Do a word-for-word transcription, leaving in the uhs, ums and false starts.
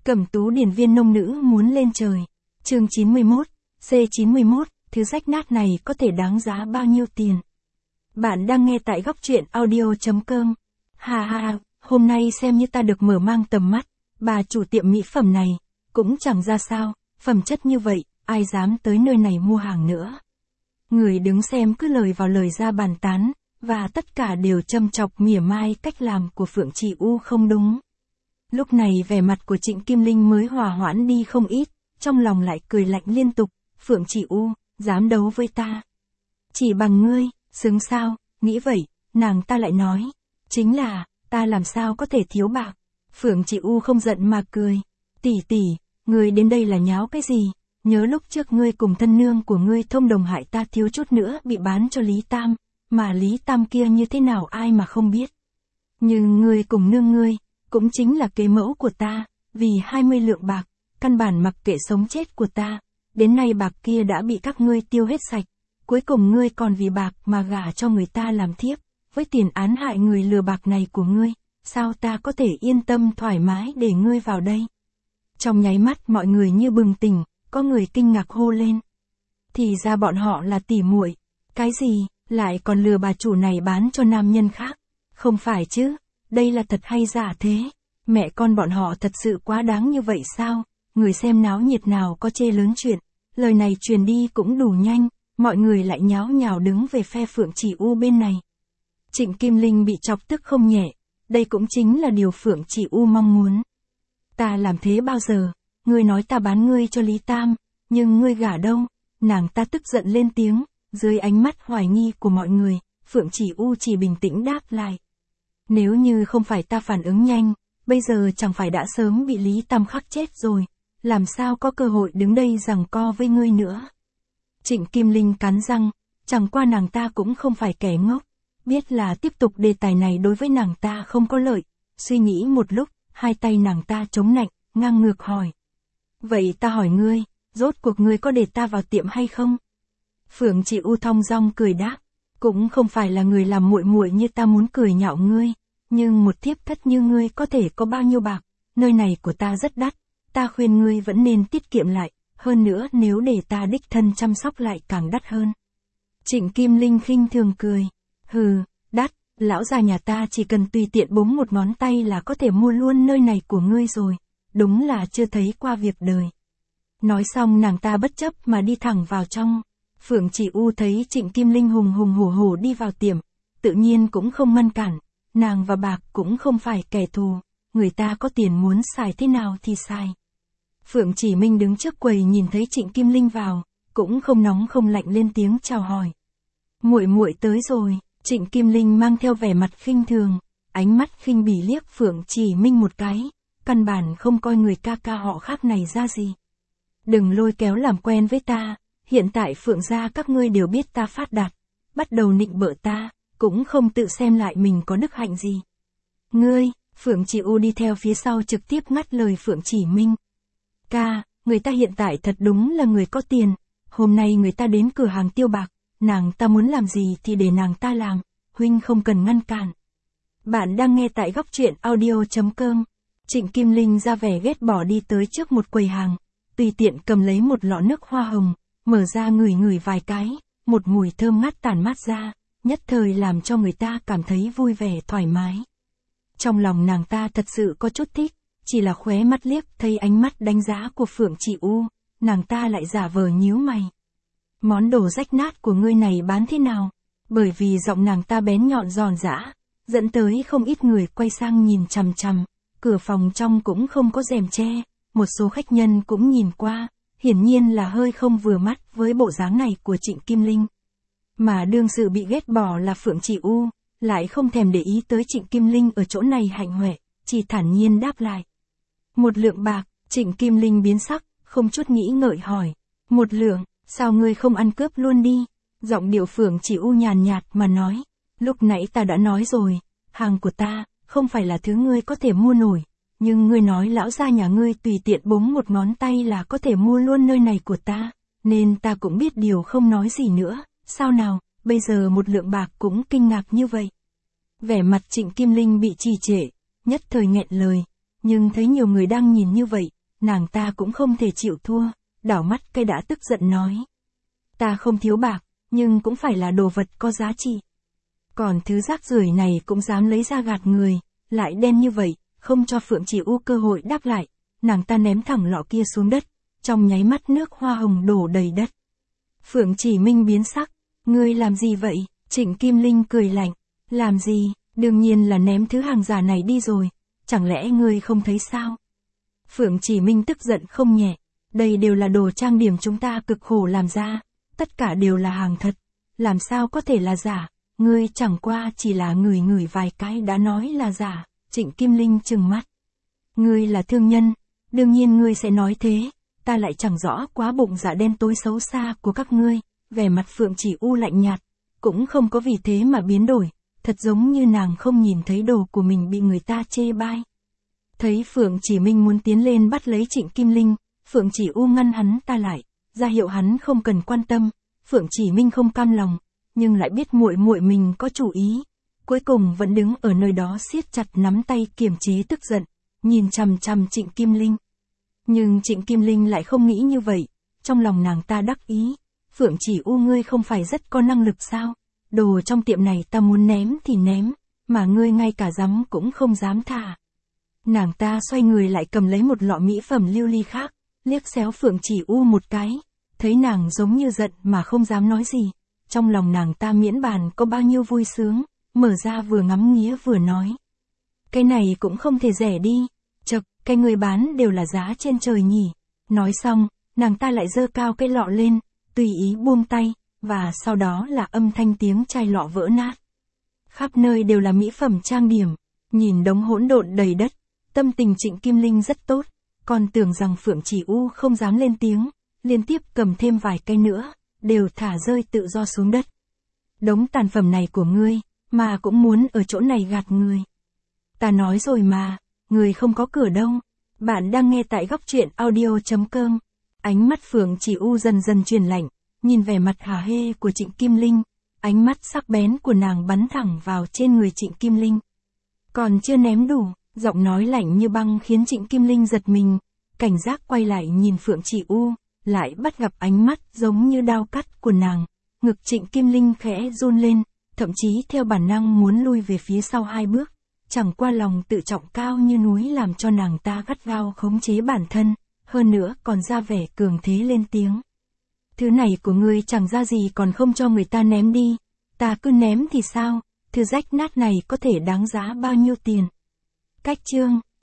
Cẩm Tú điển viên nông nữ muốn lên trời. Chương chín mươi mốt, C chín mươi mốt, thứ rách nát này có thể đáng giá bao nhiêu tiền? Bạn đang nghe tại góc truyện audio chấm com. Ha ha, hôm nay xem như ta được mở mang tầm mắt, bà chủ tiệm mỹ phẩm này, cũng chẳng ra sao, phẩm chất như vậy, ai dám tới nơi này mua hàng nữa. Người đứng xem cứ lời vào lời ra bàn tán, và tất cả đều châm chọc mỉa mai cách làm của Phượng Chỉ U không đúng. Lúc này vẻ mặt của Trịnh Kim Linh mới hòa hoãn đi không ít, trong lòng lại cười lạnh liên tục, Phượng Chỉ U, dám đấu với ta. Chỉ bằng ngươi, xứng sao, nghĩ vậy, nàng ta lại nói, chính là, ta làm sao có thể thiếu bạc. Phượng Chỉ U không giận mà cười, tỷ tỷ, ngươi đến đây là nháo cái gì, nhớ lúc trước ngươi cùng thân nương của ngươi thông đồng hại ta thiếu chút nữa bị bán cho Lý Tam, mà Lý Tam kia như thế nào ai mà không biết. Nhưng ngươi cùng nương ngươi, cũng chính là kế mẫu của ta, vì hai mươi lượng bạc, căn bản mặc kệ sống chết của ta, đến nay bạc kia đã bị các ngươi tiêu hết sạch, cuối cùng ngươi còn vì bạc mà gả cho người ta làm thiếp, với tiền án hại người lừa bạc này của ngươi, sao ta có thể yên tâm thoải mái để ngươi vào đây. Trong nháy mắt mọi người như bừng tỉnh, có người kinh ngạc hô lên. Thì ra bọn họ là tỉ muội, cái gì, lại còn lừa bà chủ này bán cho nam nhân khác, không phải chứ, đây là thật hay giả thế, mẹ con bọn họ thật sự quá đáng như vậy sao, người xem náo nhiệt nào có chê lớn chuyện, lời này truyền đi cũng đủ nhanh, mọi người lại nháo nhào đứng về phe Phượng Chỉ U bên này. Trịnh Kim Linh bị chọc tức không nhẹ, đây cũng chính là điều Phượng Chỉ U mong muốn. Ta làm thế bao giờ, ngươi nói ta bán ngươi cho Lý Tam, nhưng ngươi gả đâu, nàng ta tức giận lên tiếng, dưới ánh mắt hoài nghi của mọi người, Phượng Chỉ U chỉ bình tĩnh đáp lại. Nếu như không phải ta phản ứng nhanh, bây giờ chẳng phải đã sớm bị Lý Tam khắc chết rồi, làm sao có cơ hội đứng đây giằng co với ngươi nữa. Trịnh Kim Linh cắn răng, chẳng qua nàng ta cũng không phải kẻ ngốc, biết là tiếp tục đề tài này đối với nàng ta không có lợi, suy nghĩ một lúc, hai tay nàng ta chống nạnh, ngang ngược hỏi. Vậy ta hỏi ngươi, rốt cuộc ngươi có để ta vào tiệm hay không? Phượng Chỉ U thong dong cười đáp, cũng không phải là người làm muội muội như ta muốn cười nhạo ngươi, nhưng một thiếp thất như ngươi có thể có bao nhiêu bạc, nơi này của ta rất đắt, ta khuyên ngươi vẫn nên tiết kiệm lại, hơn nữa nếu để ta đích thân chăm sóc lại càng đắt hơn. Trịnh Kim Linh khinh thường cười, hừ, đắt, lão già nhà ta chỉ cần tùy tiện búng một ngón tay là có thể mua luôn nơi này của ngươi rồi, đúng là chưa thấy qua việc đời. Nói xong nàng ta bất chấp mà đi thẳng vào trong. Phượng Chỉ U thấy Trịnh Kim Linh hùng hùng hổ hổ đi vào tiệm, tự nhiên cũng không ngăn cản, nàng và bạc cũng không phải kẻ thù, người ta có tiền muốn xài thế nào thì xài. Phượng Chỉ Minh đứng trước quầy nhìn thấy Trịnh Kim Linh vào, cũng không nóng không lạnh lên tiếng chào hỏi. Muội muội tới rồi, Trịnh Kim Linh mang theo vẻ mặt khinh thường, ánh mắt khinh bỉ liếc Phượng Chỉ Minh một cái, căn bản không coi người ca ca họ khác này ra gì. Đừng lôi kéo làm quen với ta. Hiện tại Phượng gia các ngươi đều biết ta phát đạt, bắt đầu nịnh bợ ta, cũng không tự xem lại mình có đức hạnh gì. Ngươi, Phượng Chỉ U đi theo phía sau trực tiếp ngắt lời Phượng Chỉ Minh. Ca, người ta hiện tại thật đúng là người có tiền, hôm nay người ta đến cửa hàng tiêu bạc, nàng ta muốn làm gì thì để nàng ta làm, huynh không cần ngăn cản. Bạn đang nghe tại góc truyện audio chấm com. Trịnh Kim Linh ra vẻ ghét bỏ đi tới trước một quầy hàng, tùy tiện cầm lấy một lọ nước hoa hồng. Mở ra ngửi ngửi vài cái, một mùi thơm ngát tản mát ra, nhất thời làm cho người ta cảm thấy vui vẻ thoải mái. Trong lòng nàng ta thật sự có chút thích, chỉ là khóe mắt liếc thấy ánh mắt đánh giá của Phượng Chỉ U, nàng ta lại giả vờ nhíu mày. Món đồ rách nát của ngươi này bán thế nào? Bởi vì giọng nàng ta bén nhọn giòn giã, dẫn tới không ít người quay sang nhìn chằm chằm, cửa phòng trong cũng không có rèm che, một số khách nhân cũng nhìn qua. Hiển nhiên là hơi không vừa mắt với bộ dáng này của Trịnh Kim Linh. Mà đương sự bị ghét bỏ là Phượng Chỉ U, lại không thèm để ý tới Trịnh Kim Linh ở chỗ này hạnh huệ, chỉ thản nhiên đáp lại. Một lượng bạc, Trịnh Kim Linh biến sắc, không chút nghĩ ngợi hỏi. Một lượng, sao ngươi không ăn cướp luôn đi? Giọng điệu Phượng Chỉ U nhàn nhạt mà nói. Lúc nãy ta đã nói rồi, hàng của ta, không phải là thứ ngươi có thể mua nổi. Nhưng ngươi nói lão gia nhà ngươi tùy tiện búng một ngón tay là có thể mua luôn nơi này của ta, nên ta cũng biết điều không nói gì nữa, sao nào, bây giờ một lượng bạc cũng kinh ngạc như vậy. Vẻ mặt Trịnh Kim Linh bị trì trệ, nhất thời nghẹn lời, nhưng thấy nhiều người đang nhìn như vậy, nàng ta cũng không thể chịu thua, đảo mắt cây đã tức giận nói. Ta không thiếu bạc, nhưng cũng phải là đồ vật có giá trị. Còn thứ rác rưởi này cũng dám lấy ra gạt người, lại đen như vậy, không cho Phượng Chỉ U cơ hội đáp lại, nàng ta ném thẳng lọ kia xuống đất, trong nháy mắt nước hoa hồng đổ đầy đất. Phượng Chỉ Minh biến sắc, ngươi làm gì vậy? Trịnh Kim Linh cười lạnh, làm gì, đương nhiên là ném thứ hàng giả này đi rồi, chẳng lẽ ngươi không thấy sao? Phượng Chỉ Minh tức giận không nhẹ, đây đều là đồ trang điểm chúng ta cực khổ làm ra, tất cả đều là hàng thật, làm sao có thể là giả, ngươi chẳng qua chỉ là ngửi ngửi vài cái đã nói là giả. Trịnh Kim Linh trừng mắt. Ngươi là thương nhân, đương nhiên ngươi sẽ nói thế, ta lại chẳng rõ quá bụng dạ đen tối xấu xa của các ngươi, vẻ mặt Phượng Chỉ U lạnh nhạt, cũng không có vì thế mà biến đổi, thật giống như nàng không nhìn thấy đồ của mình bị người ta chê bai. Thấy Phượng Chỉ Minh muốn tiến lên bắt lấy Trịnh Kim Linh, Phượng Chỉ U ngăn hắn ta lại, ra hiệu hắn không cần quan tâm. Phượng Chỉ Minh không cam lòng, nhưng lại biết muội muội mình có chủ ý, cuối cùng vẫn đứng ở nơi đó siết chặt nắm tay kiềm chế tức giận, nhìn chằm chằm Trịnh Kim Linh. Nhưng Trịnh Kim Linh lại không nghĩ như vậy, trong lòng nàng ta đắc ý, Phượng Chỉ U ngươi không phải rất có năng lực sao, đồ trong tiệm này ta muốn ném thì ném, mà ngươi ngay cả dám cũng không dám thả. Nàng ta xoay người lại cầm lấy một lọ mỹ phẩm lưu ly khác, liếc xéo Phượng Chỉ U một cái, thấy nàng giống như giận mà không dám nói gì, trong lòng nàng ta miễn bàn có bao nhiêu vui sướng, mở ra vừa ngắm nghía vừa nói. Cái này cũng không thể rẻ đi, chật, cái người bán đều là giá trên trời nhỉ. Nói xong, nàng ta lại giơ cao cái lọ lên, tùy ý buông tay, và sau đó là âm thanh tiếng chai lọ vỡ nát. Khắp nơi đều là mỹ phẩm trang điểm, nhìn đống hỗn độn đầy đất, tâm tình Trịnh Kim Linh rất tốt, còn tưởng rằng Phượng Chỉ U không dám lên tiếng, liên tiếp cầm thêm vài cây nữa, đều thả rơi tự do xuống đất. Đống tàn phẩm này của ngươi, mà cũng muốn ở chỗ này gạt người. Ta nói rồi mà, người không có cửa đâu. Bạn đang nghe tại góc truyện audio chấm com. Ánh mắt Phượng Chỉ U dần dần chuyển lạnh, nhìn vẻ mặt hả hê của Trịnh Kim Linh, ánh mắt sắc bén của nàng bắn thẳng vào trên người Trịnh Kim Linh. Còn chưa ném đủ, giọng nói lạnh như băng khiến Trịnh Kim Linh giật mình, cảnh giác quay lại nhìn Phượng Chỉ U, lại bắt gặp ánh mắt giống như đao cắt của nàng, ngực Trịnh Kim Linh khẽ run lên, thậm chí theo bản năng muốn lui về phía sau hai bước, chẳng qua lòng tự trọng cao như núi làm cho nàng ta gắt gao khống chế bản thân, hơn nữa còn ra vẻ cường thế lên tiếng. Thứ này của ngươi chẳng ra gì còn không cho người ta ném đi, ta cứ ném thì sao, thứ rách nát này có thể đáng giá bao nhiêu tiền. Cách chương